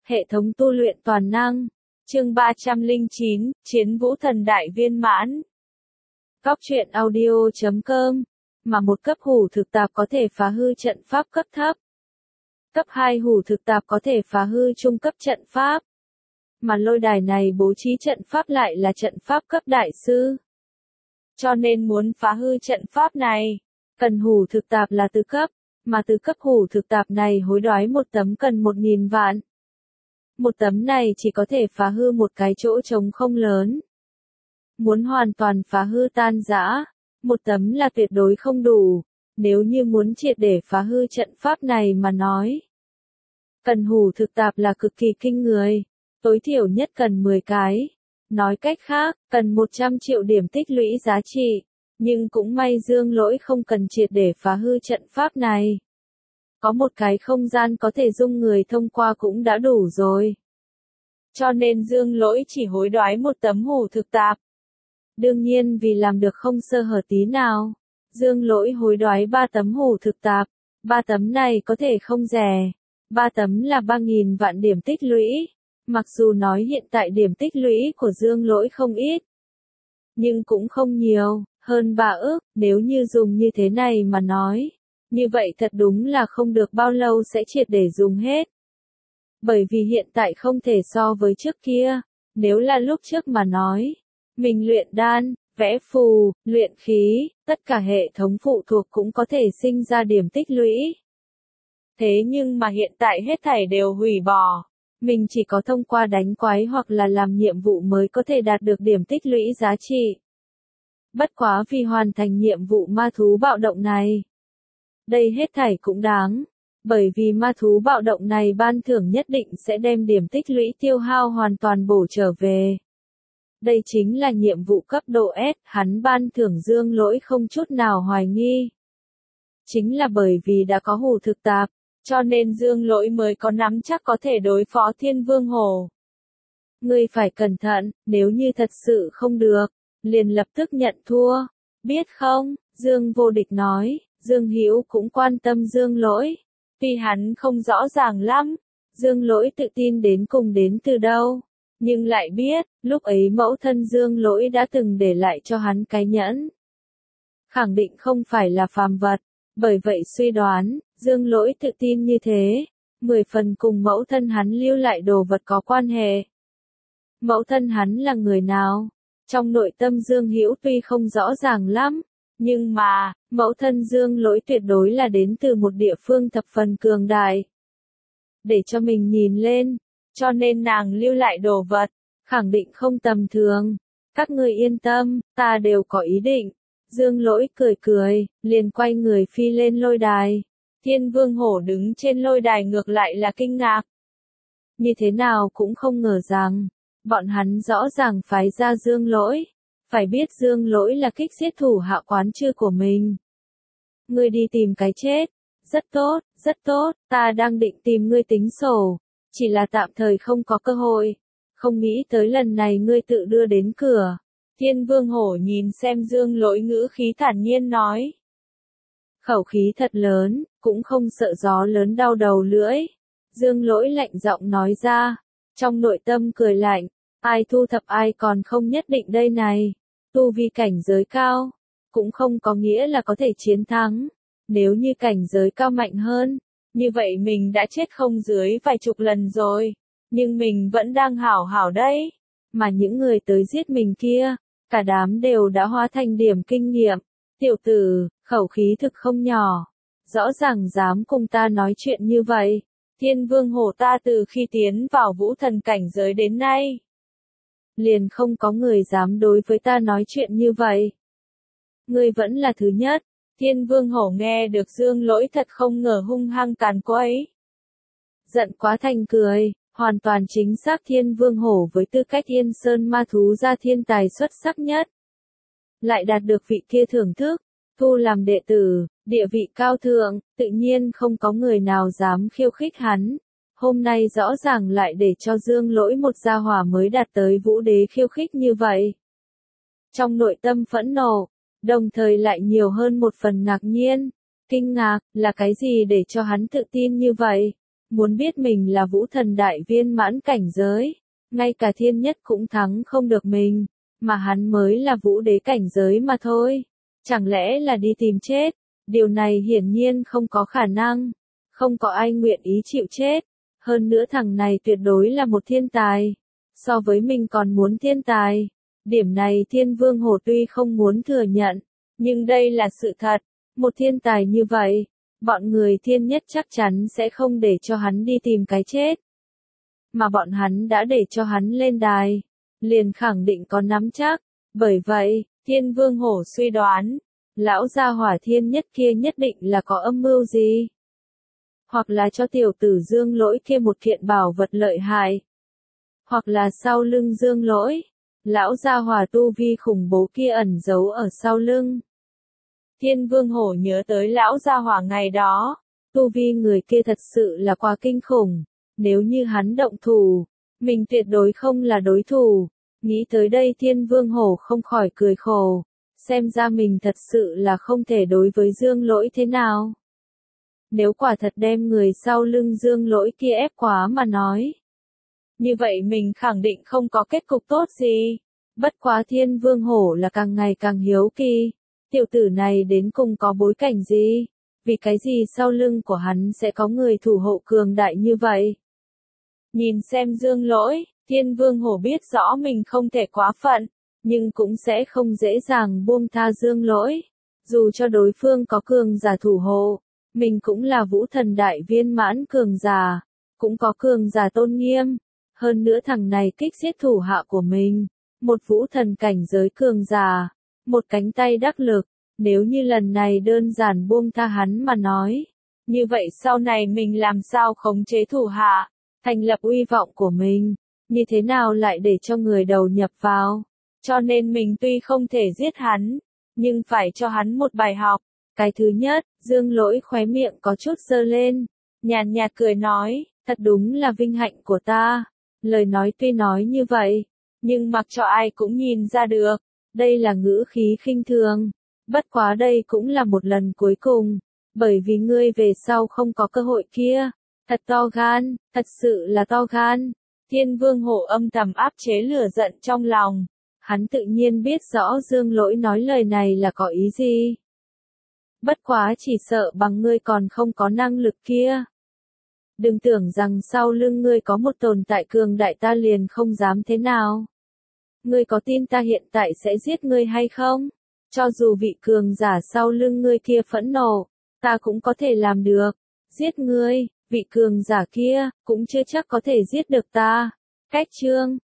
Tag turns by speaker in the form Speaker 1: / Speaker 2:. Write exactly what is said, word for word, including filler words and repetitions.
Speaker 1: Hệ thống tu luyện toàn năng. Chương ba trăm lẻ chín, Chiến Vũ Thần Đại Viên Mãn. Góc truyện audio chấm com. Mà một cấp hủ thực tạp có thể phá hư trận pháp cấp thấp. Cấp hai hủ thực tạp có thể phá hư trung cấp trận pháp. Mà lôi đài này bố trí trận pháp lại là trận pháp cấp đại sư. Cho nên muốn phá hư trận pháp này, cần hủ thực tạp là tứ cấp, mà tứ cấp hủ thực tạp này hối đoái một tấm cần một nghìn vạn. Một tấm này chỉ có thể phá hư một cái chỗ trống không lớn. Muốn hoàn toàn phá hư tan rã, một tấm là tuyệt đối không đủ, nếu như muốn triệt để phá hư trận pháp này mà nói. Cần hủ thực tạp là cực kỳ kinh người, tối thiểu nhất cần mười cái. Nói cách khác, cần một trăm triệu điểm tích lũy giá trị, nhưng cũng may Dương Lỗi không cần triệt để phá hư trận pháp này. Có một cái không gian có thể dung người thông qua cũng đã đủ rồi. Cho nên Dương Lỗi chỉ hối đoái một tấm hủ thực tạp. Đương nhiên vì làm được không sơ hở tí nào, Dương Lỗi hối đoái ba tấm hủ thực tạp. Ba tấm này có thể không rẻ. Ba tấm là ba nghìn vạn điểm tích lũy. Mặc dù nói hiện tại điểm tích lũy của Dương Lỗi không ít, nhưng cũng không nhiều, hơn ba ức, nếu như dùng như thế này mà nói. Như vậy thật đúng là không được bao lâu sẽ triệt để dùng hết. Bởi vì hiện tại không thể so với trước kia, nếu là lúc trước mà nói, mình luyện đan, vẽ phù, luyện khí, tất cả hệ thống phụ thuộc cũng có thể sinh ra điểm tích lũy. Thế nhưng mà hiện tại hết thảy đều hủy bỏ, mình chỉ có thông qua đánh quái hoặc là làm nhiệm vụ mới có thể đạt được điểm tích lũy giá trị. Bất quá vì hoàn thành nhiệm vụ ma thú bạo động này, đây hết thảy cũng đáng, bởi vì ma thú bạo động này ban thưởng nhất định sẽ đem điểm tích lũy tiêu hao hoàn toàn bổ trở về. Đây chính là nhiệm vụ cấp độ S, hắn ban thưởng Dương Lỗi không chút nào hoài nghi. Chính là bởi vì đã có hủ thực tạp, cho nên Dương Lỗi mới có nắm chắc có thể đối phó Thiên Vương Hổ. Ngươi phải cẩn thận, nếu như thật sự không được, liền lập tức nhận thua, biết không? Dương Vô Địch nói. Dương Hữu cũng quan tâm Dương Lỗi. Tuy hắn không rõ ràng lắm, Dương Lỗi tự tin đến cùng đến từ đâu, nhưng lại biết, lúc ấy mẫu thân Dương Lỗi đã từng để lại cho hắn cái nhẫn. Khẳng định không phải là phàm vật, bởi vậy suy đoán, Dương Lỗi tự tin như thế, mười phần cùng mẫu thân hắn lưu lại đồ vật có quan hệ. Mẫu thân hắn là người nào? Trong nội tâm Dương Hữu tuy không rõ ràng lắm, nhưng mà, mẫu thân Dương Lỗi tuyệt đối là đến từ một địa phương thập phần cường đại. Để cho mình nhìn lên, cho nên nàng lưu lại đồ vật, khẳng định không tầm thường. Các người yên tâm, ta đều có ý định. Dương Lỗi cười cười, liền quay người phi lên lôi đài. Thiên Vương Hổ đứng trên lôi đài ngược lại là kinh ngạc. Như thế nào cũng không ngờ rằng, bọn hắn rõ ràng phái ra Dương Lỗi. Phải biết Dương Lỗi là kích giết thủ hạ quán chư của mình. Ngươi đi tìm cái chết. Rất tốt, rất tốt, ta đang định tìm ngươi tính sổ. Chỉ là tạm thời không có cơ hội. Không nghĩ tới lần này ngươi tự đưa đến cửa. Thiên Vương Hổ nhìn xem Dương Lỗi ngữ khí thản nhiên nói. Khẩu khí thật lớn, cũng không sợ gió lớn đau đầu lưỡi. Dương Lỗi lạnh giọng nói ra. Trong nội tâm cười lạnh. Ai thu thập ai còn không nhất định đây này. Tu vi cảnh giới cao, cũng không có nghĩa là có thể chiến thắng. Nếu như cảnh giới cao mạnh hơn, như vậy mình đã chết không dưới vài chục lần rồi. Nhưng mình vẫn đang hảo hảo đấy. Mà những người tới giết mình kia, cả đám đều đã hóa thành điểm kinh nghiệm. Tiểu tử, khẩu khí thực không nhỏ. Rõ ràng dám cùng ta nói chuyện như vậy. Thiên Vương Hổ ta từ khi tiến vào vũ thần cảnh giới đến nay, liền không có người dám đối với ta nói chuyện như vậy. Ngươi vẫn là thứ nhất. Thiên Vương Hổ nghe được Dương Lỗi thật không ngờ hung hăng càn quấy. Giận quá thành cười, hoàn toàn chính xác Thiên Vương Hổ với tư cách Yên Sơn ma thú gia thiên tài xuất sắc nhất. Lại đạt được vị kia thưởng thức, thu làm đệ tử, địa vị cao thượng, tự nhiên không có người nào dám khiêu khích hắn. Hôm nay rõ ràng lại để cho Dương Lỗi một gia hỏa mới đạt tới vũ đế khiêu khích như vậy. Trong nội tâm phẫn nộ, đồng thời lại nhiều hơn một phần ngạc nhiên. Kinh ngạc, là cái gì để cho hắn tự tin như vậy? muốn biết mình là vũ thần đại viên mãn cảnh giới, ngay cả thiên nhất cũng thắng không được mình, mà hắn mới là vũ đế cảnh giới mà thôi. Chẳng lẽ là đi tìm chết? Điều này hiển nhiên không có khả năng. Không có ai nguyện ý chịu chết. Hơn nữa thằng này tuyệt đối là một thiên tài. So với mình còn muốn thiên tài. Điểm này Thiên Vương Hổ tuy không muốn thừa nhận, nhưng đây là sự thật. Một thiên tài như vậy, bọn người thiên nhất chắc chắn sẽ không để cho hắn đi tìm cái chết. Mà bọn hắn đã để cho hắn lên đài, liền khẳng định có nắm chắc. Bởi vậy, Thiên Vương Hổ suy đoán, lão gia hỏa thiên nhất kia nhất định là có âm mưu gì. Hoặc là cho tiểu tử Dương Lỗi kia một kiện bảo vật lợi hại. Hoặc là sau lưng Dương Lỗi, lão gia hỏa tu vi khủng bố kia ẩn giấu ở sau lưng. Thiên Vương Hổ nhớ tới lão gia hỏa ngày đó, tu vi người kia thật sự là quá kinh khủng. Nếu như hắn động thủ, mình tuyệt đối không là đối thủ. Nghĩ tới đây Thiên Vương Hổ không khỏi cười khổ. Xem ra mình thật sự là không thể đối với Dương Lỗi thế nào. Nếu quả thật đem người sau lưng Dương Lỗi kia ép quá mà nói. Như vậy mình khẳng định không có kết cục tốt gì. Bất quá Thiên Vương Hổ là càng ngày càng hiếu kỳ. Tiểu tử này đến cùng có bối cảnh gì? Vì cái gì sau lưng của hắn sẽ có người thủ hộ cường đại như vậy? Nhìn xem Dương Lỗi, Thiên Vương Hổ biết rõ mình không thể quá phận, nhưng cũng sẽ không dễ dàng buông tha Dương Lỗi. Dù cho đối phương có cường giả thủ hộ, mình cũng là vũ thần đại viên mãn cường giả, cũng có cường giả tôn nghiêm. Hơn nữa thằng này kích giết thủ hạ của mình, một vũ thần cảnh giới cường giả, một cánh tay đắc lực. Nếu như lần này đơn giản buông tha hắn mà nói, như vậy sau này mình làm sao khống chế thủ hạ, thành lập uy vọng của mình, như thế nào lại để cho người đầu nhập vào. Cho nên mình tuy không thể giết hắn, nhưng phải cho hắn một bài học. Cái thứ nhất, Dương Lỗi khóe miệng có chút giơ lên, nhàn nhạt cười nói, thật đúng là vinh hạnh của ta. Lời nói tuy nói như vậy, nhưng mặc cho ai cũng nhìn ra được, đây là ngữ khí khinh thường. Bất quá đây cũng là một lần cuối cùng, bởi vì ngươi về sau không có cơ hội kia. Thật to gan, thật sự là to gan. Thiên Vương Hổ âm thầm áp chế lửa giận trong lòng. Hắn tự nhiên biết rõ Dương Lỗi nói lời này là có ý gì. Bất quá chỉ sợ bằng ngươi còn không có năng lực kia. Đừng tưởng rằng sau lưng ngươi có một tồn tại cường đại ta liền không dám thế nào. Ngươi có tin ta hiện tại sẽ giết ngươi hay không? Cho dù vị cường giả sau lưng ngươi kia phẫn nộ, ta cũng có thể làm được. Giết ngươi, vị cường giả kia, cũng chưa chắc có thể giết được ta. Cách chương